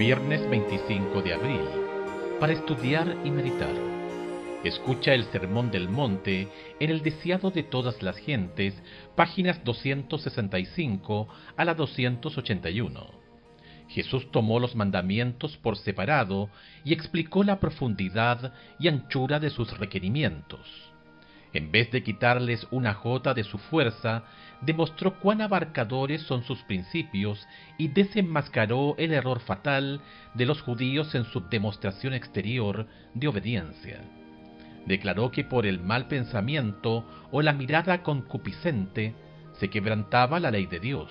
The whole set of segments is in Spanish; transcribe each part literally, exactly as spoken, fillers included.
Viernes veinticinco de abril, para estudiar y meditar. Escucha el Sermón del Monte en el Deseado de todas las gentes, páginas doscientos sesenta y cinco a la doscientos ochenta y uno. Jesús tomó los mandamientos por separado y explicó la profundidad y anchura de sus requerimientos. En vez de quitarles una jota de su fuerza, demostró cuán abarcadores son sus principios y desenmascaró el error fatal de los judíos en su demostración exterior de obediencia. Declaró que por el mal pensamiento o la mirada concupiscente se quebrantaba la ley de Dios.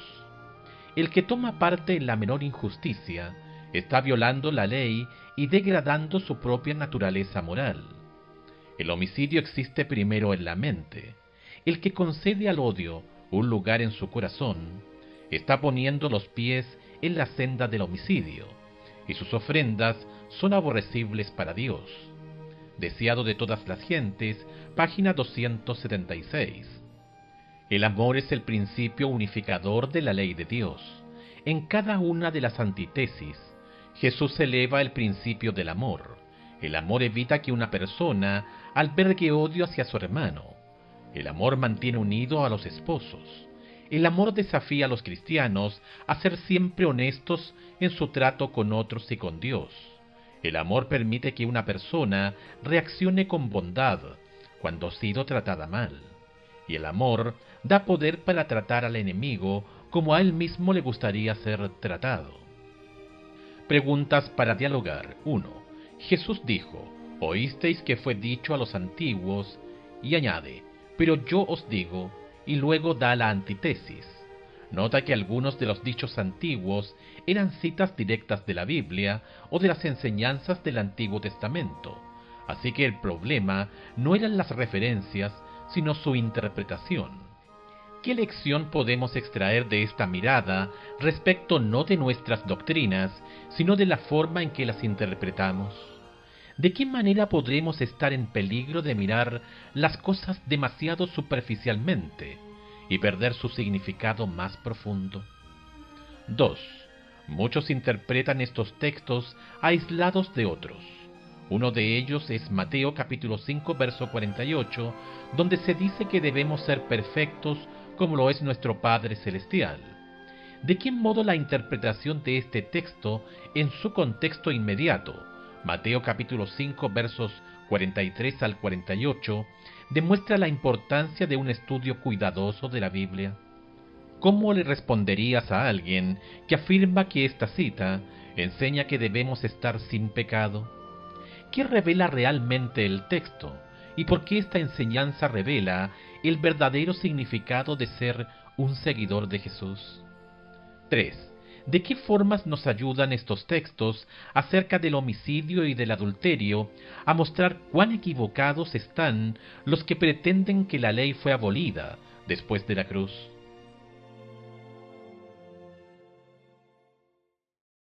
El que toma parte en la menor injusticia está violando la ley y degradando su propia naturaleza moral. El homicidio existe primero en la mente. El que concede al odio un lugar en su corazón está poniendo los pies en la senda del homicidio, y sus ofrendas son aborrecibles para Dios. Deseado de todas las gentes, página doscientos setenta y seis. El amor es el principio unificador de la ley de Dios. En cada una de las antítesis, Jesús eleva el principio del amor. El amor evita que una persona albergue odio hacia su hermano. El amor mantiene unido a los esposos. El amor desafía a los cristianos a ser siempre honestos en su trato con otros y con Dios. El amor permite que una persona reaccione con bondad cuando ha sido tratada mal. Y el amor da poder para tratar al enemigo como a él mismo le gustaría ser tratado. Preguntas para dialogar. uno. Jesús dijo: oísteis que fue dicho a los antiguos, y añade: pero yo os digo, y luego da la antítesis. Nota que algunos de los dichos antiguos eran citas directas de la Biblia o de las enseñanzas del Antiguo Testamento, así que el problema no eran las referencias, sino su interpretación. ¿Qué lección podemos extraer de esta mirada respecto no de nuestras doctrinas, sino de la forma en que las interpretamos? ¿De qué manera podremos estar en peligro de mirar las cosas demasiado superficialmente y perder su significado más profundo? dos. Muchos interpretan estos textos aislados de otros. Uno de ellos es Mateo capítulo cinco, verso cuarenta y ocho, donde se dice que debemos ser perfectos como lo es nuestro Padre Celestial. ¿De qué modo la interpretación de este texto en su contexto inmediato, Mateo capítulo cinco, versos cuarenta y tres al cuarenta y ocho, demuestra la importancia de un estudio cuidadoso de la Biblia? ¿Cómo le responderías a alguien que afirma que esta cita enseña que debemos estar sin pecado? ¿Qué revela realmente el texto? ¿Y por qué esta enseñanza revela el verdadero significado de ser un seguidor de Jesús? tres. ¿De qué formas nos ayudan estos textos acerca del homicidio y del adulterio a mostrar cuán equivocados están los que pretenden que la ley fue abolida después de la cruz?